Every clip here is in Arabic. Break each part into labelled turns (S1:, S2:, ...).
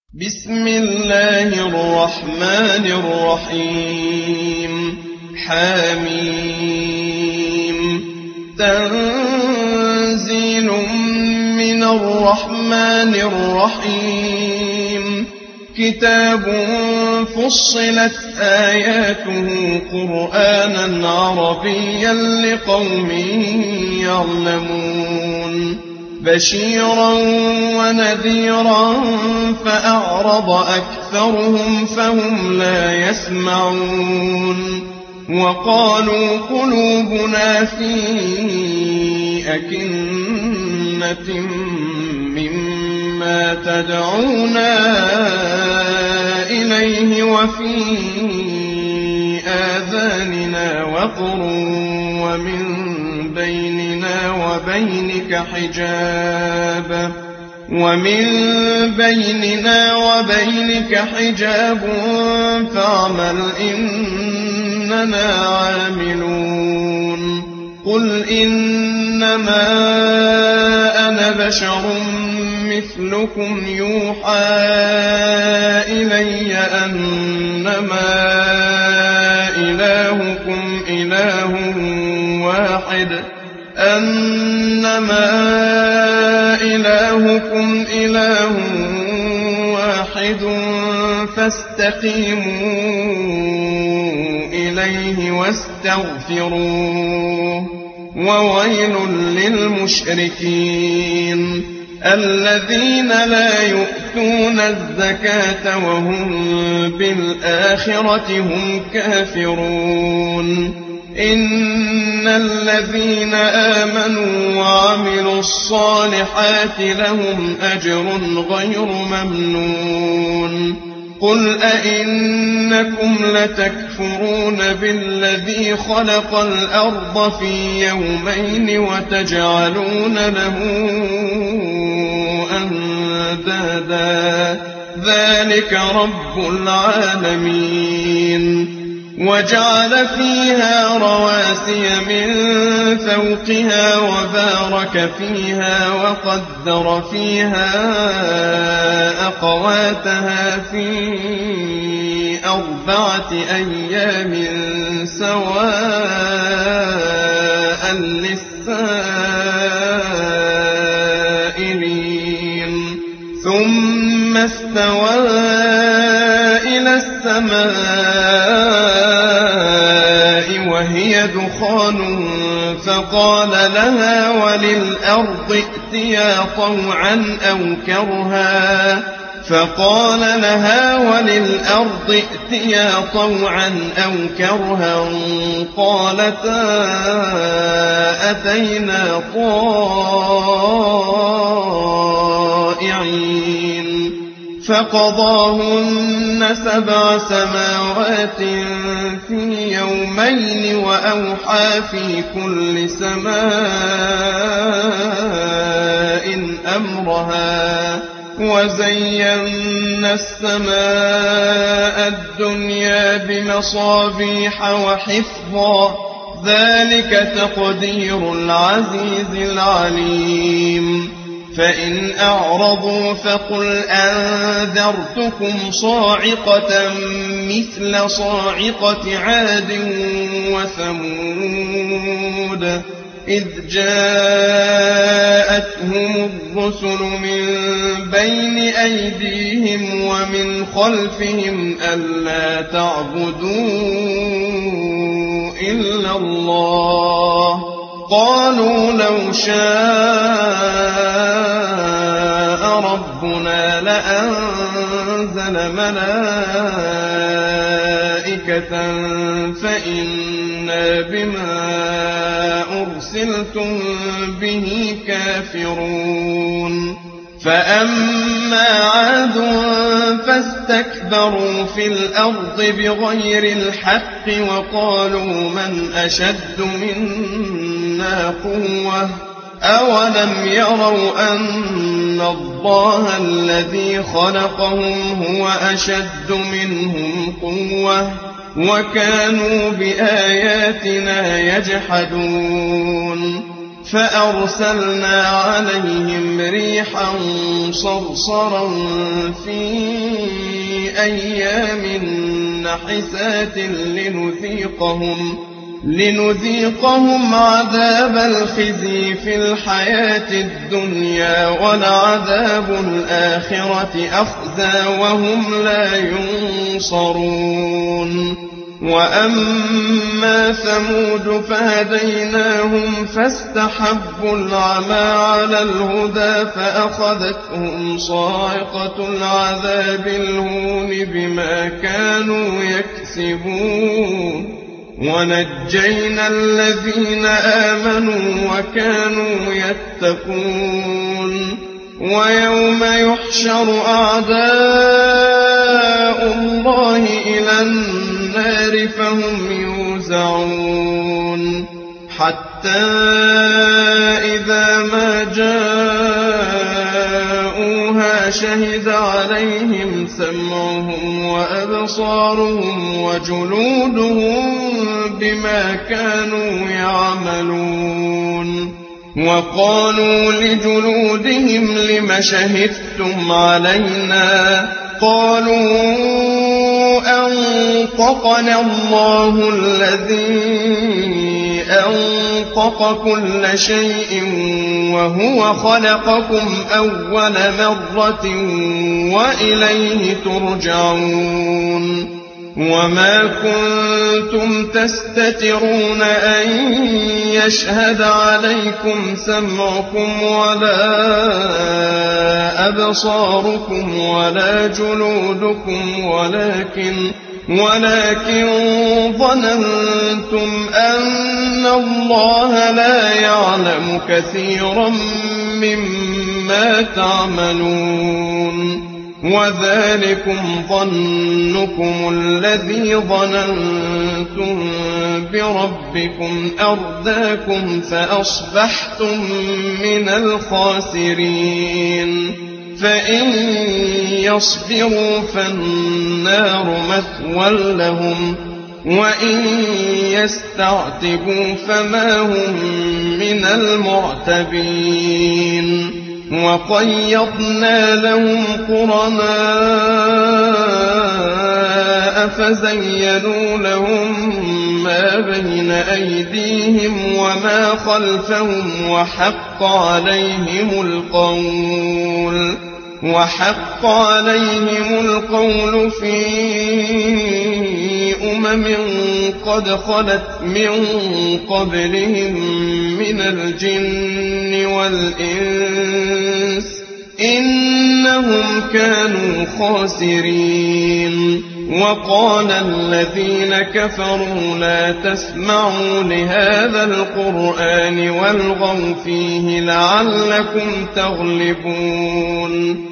S1: بسم الله الرحمن الرحيم حميم تنزيل من الرحمن الرحيم كتاب فصلت آياته قرآنا عربيا لقوم يعلمون بشيرا ونذيرا فأعرض أكثرهم فهم لا يسمعون وقالوا قلوبنا في أكنة مما تدعونا إليه وفي آذاننا وقر ومن بيننا وبينك حجاب فاعمل إننا عاملون قل إنما أنا بشر مثلكم يوحى إلي أنما إلهكم إله واحد فاستقيموا إليه واستغفروه وويل للمشركين الذين لا يؤتون الزكاة وهم بالآخرة هم كافرون إن الذين آمنوا وعملوا الصالحات لهم أجر غير ممنون قل أئنكم لتكفرون بالذي خلق الأرض في يومين وتجعلون له أندادا ذلك رب العالمين وجعل فيها رواسي من فوقها وبارك فيها وقدر فيها أقواتها في 4 أيام سواء للسائلين ثم استوى إلى السماء وهي دخان فقال لها وللأرض ائتيا طوعا أو كرها قالتا أتينا طائعين فقضاهن 7 سماوات في يومين وأوحى في كل سماء أمرها وزينا السماء الدنيا بمصابيح وحفظا ذلك تقدير العزيز العليم فإن أعرضوا فقل أنذرتكم صاعقة مثل صاعقة عاد وثمود إذ جاءتهم الرسل من بين أيديهم ومن خلفهم ألا تعبدوا إلا الله قالوا لو شاء ربنا لأنزل ملائكة فإنا بما أرسلتم به كافرون فأما عاد فاستكبروا في الأرض بغير الحق وقالوا من أشد منا قوة أولم يروا أن الله الذي خلقهم هو أشد منهم قوة وكانوا بآياتنا يجحدون فأرسلنا عليهم ريحا صرصرا في أيام نحسات لنذيقهم عذاب الخزي في الحياة الدنيا ولعذاب الآخرة أخزى وهم لا ينصرون. وأما ثمود فهديناهم فاستحبوا العمى على الهدى فأخذتهم صاعقة العذاب الهون بما كانوا يكسبون. ونجينا الذين آمنوا وكانوا يتقون. ويوم يحشر أعداء الله إلى النار فهم يوزعون حتى إذا ما جاءوها شهد عليهم سمعهم وأبصارهم وجلودهم بما كانوا يعملون. وقالوا لجلودهم لم شهدتم علينا قالوا أنطقنا الله الذي أنطق كل شيء وهو خلقكم أول مرة وإليه ترجعون. وما كنتم تستترون أن يشهد عليكم سمعكم ولا أبصاركم ولا جلودكم ولكن ظننتم أن الله لا يعلم كثيرا مما تعملون. وذلكم ظنكم الذي ظننتم بربكم أرداكم فأصبحتم من الخاسرين. فإن يصبروا فالنار مثوى لهم وإن يستعتبوا فما هم من المعتبين. وقيضنا لهم قرناء فزينوا لهم ما بين أيديهم وما خلفهم وحق عليهم القول في قد خلت من قبلهم من الجن والإنس إنهم كانوا خاسرين. وقال الذين كفروا لا تسمعوا لهذا القرآن والغوا فيه لعلكم تغلبون.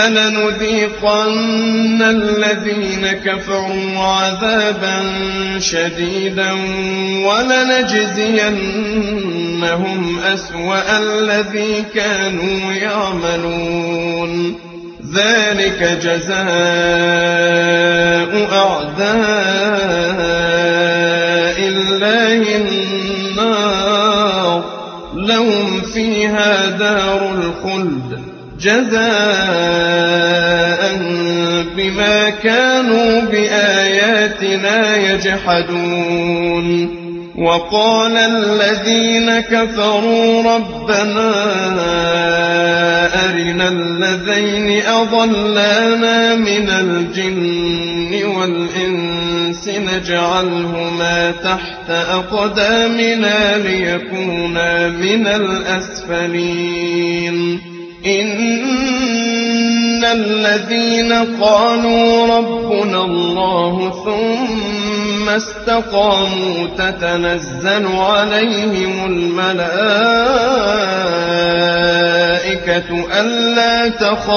S1: فلنذيقن الذين كفروا عذابا شديدا ولنجزينهم أسوأ الذي كانوا يعملون. ذلك جزاء أعداء الله النار لهم فيها دار الخلد جزاء بما كانوا بآياتنا يجحدون. وقال الذين كفروا ربنا أرنا الذين أضلانا من الجن والإنس نجعلهما تحت أقدامنا ليكونا من الأسفلين. إن الذين قالوا ربنا الله ثم استقاموا تتنزل عليهم الملائكة ألا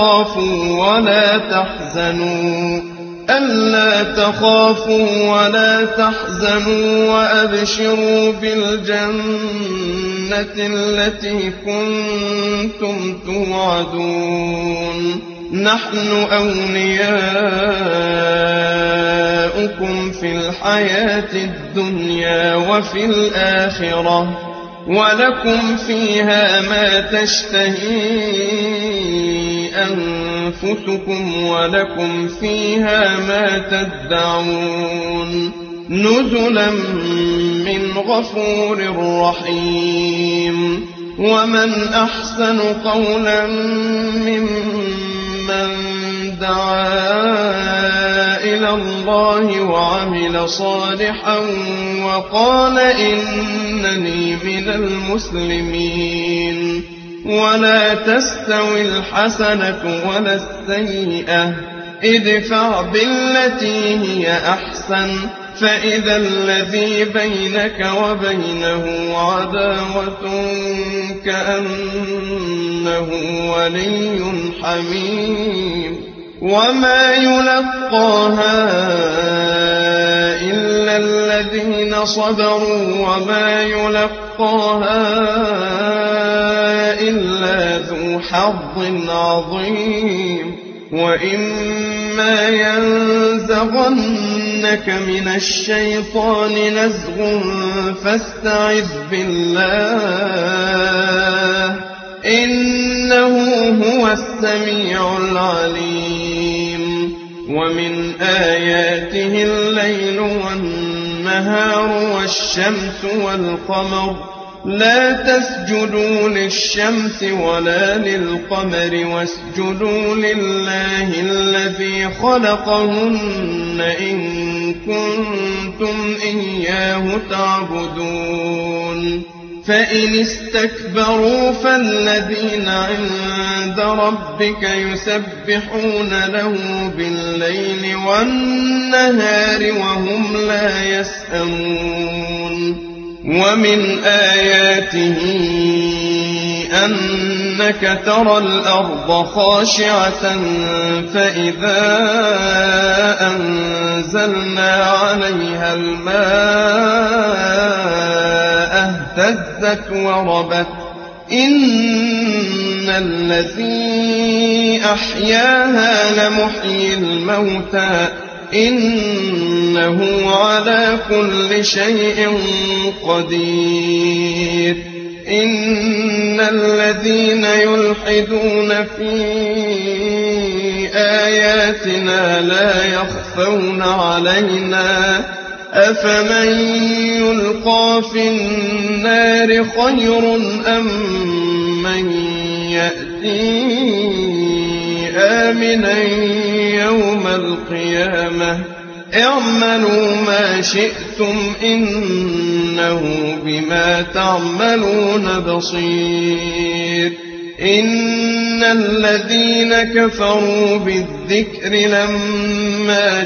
S1: تخافوا ولا تحزنوا وأبشروا بالجنة التي كنتم توعدون. نحن أولياؤكم في الحياة الدنيا وفي الآخرة ولكم فيها ما تشتهي أنفسكم ولكم فيها ما تدعون نزلا من غفور رحيم. ومن أحسن قولا ممن دعا إلى الله وعمل صالحا وقال إنني من المسلمين. ولا تستوي الحسنة ولا السيئة ادفع بالتي هي أحسن فإذا الذي بينك وبينه عداوة كأنه ولي حميم. وما يلقاها إلا الذين صبروا وما يلقاها إلا ذو حظ عظيم. وإما ينزغنك من الشيطان نزغ فاستعذ بالله إنه هو السميع العليم. ومن آياته الليل والنهار والشمس والقمر لا تسجدوا للشمس ولا للقمر واسجدوا لله الذي خلقهن إن كنتم إياه تعبدون. فإن استكبروا فالذين عند ربك يسبحون له بالليل والنهار وهم لا يسأمون. ومن آياته أنك ترى الأرض خاشعة فإذا أنزلنا عليها الماء اهتزت وربت إن الذي أحياها لمحيي الموتى إنه على كل شيء قدير. إن الذين يلحدون في آياتنا لا يخفون علينا أفمن يلقى في النار خير أم من يأتي آمنا يوم القيامة اعملوا ما شئتم إنه بما تعملون بصير. إن الذين كفروا بالذكر لما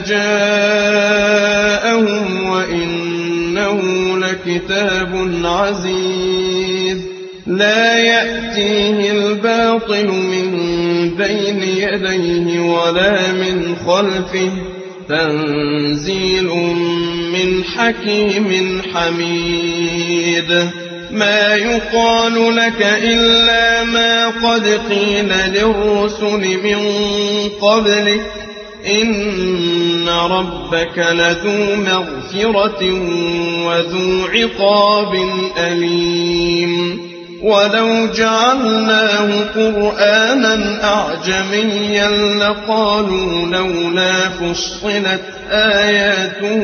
S1: جاءهم وإنه لكتاب عزيز لا يأتيه الباطل من بين يديه ولا من خلفه تنزيل من حكيم حميد. ما يقال لك إلا ما قد قيل للرسل من قبلك إن ربك لذو مغفرة وذو عقاب أليم. ولو جعلناه قرآنا أعجميا لقالوا لولا فصلت آياته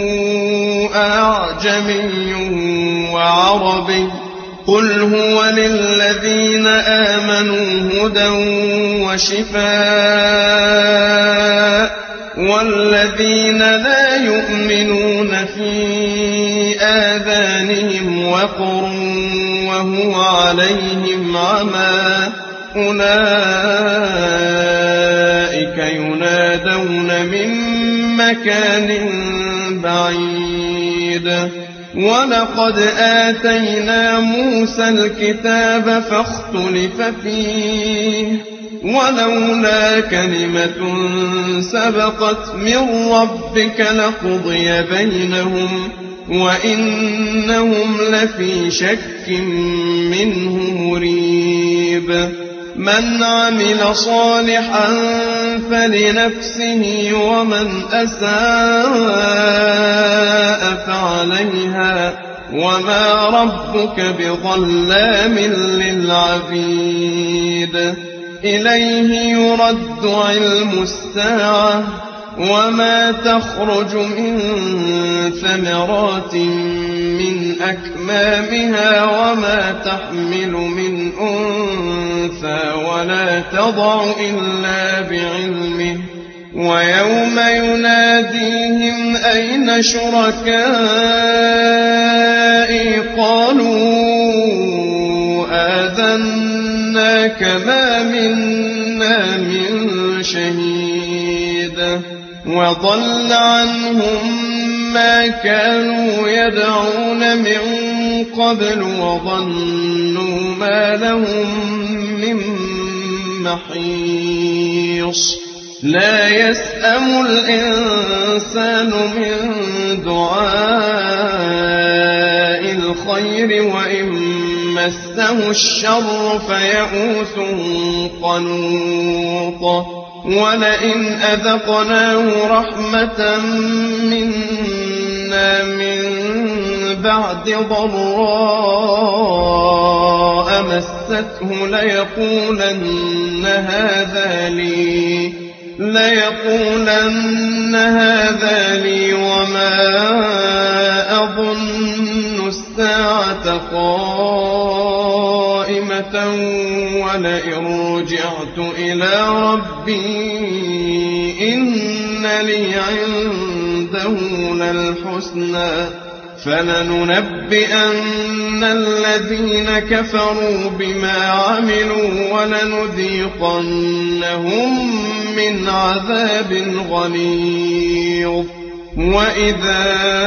S1: أعجمي وعربي قل هو للذين آمنوا هدى وشفاء والذين لا يؤمنون في آذانهم وقر وهو عليهم عمى أولئك ينادون من مكان بعيد. ولقد آتينا موسى الكتاب فاختلف فيه ولولا كلمة سبقت من ربك لقضي بينهم وإنهم لفي شك منه مريب. من عمل صالحا فلنفسه ومن أساء فعليها وما ربك بظلام للعبيد إليه يرد علم الساعة وما تخرج من ثمرات من أكمامها وما تحمل من أنثى ولا تضع إلا بعلمه ويوم يناديهم أين شركائي قالوا آذناك ما منا من شهيد وضل عنهم ما كانوا يدعون من قبل وظنوا ما لهم من محيص لا يسأم الإنسان من دعاء الخير وإن مسه الشر فيئوس قنوط ولئن أذقناه رحمة منا من بعد ضراء مسته ليقولن هذا لي وما أظن الساعة قائمة ولئن رجعت إلى ربي إن لي عنده للحسنى فلننبئن الذين كفروا بما عملوا ولنذيقنهم من عذاب غليظ وإذا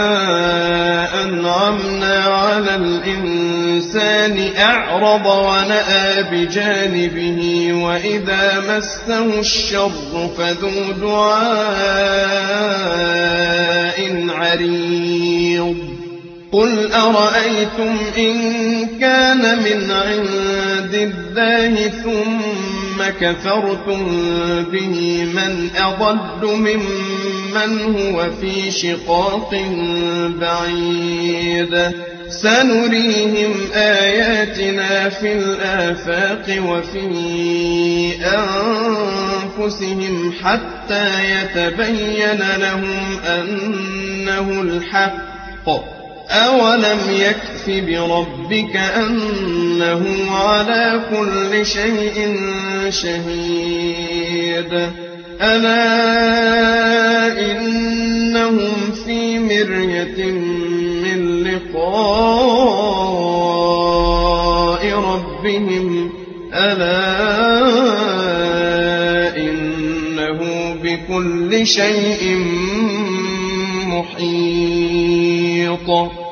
S1: أنعمنا على الإنسان أعرض ونأى بجانبه وإذا مسه الشر فذو دعاء عريض قل أرأيتم إن كان من عند الله ثم كفرتم به من أضل ممن هو في شقاق بعيد سنريهم آياتنا في الآفاق وفي أنفسهم حتى يتبين لهم أنه الحق أولم يكف بربك أنه على كل شيء شهيد ألا إنهم في مرية من لقاء ربهم ألا إنه بكل شيء محيط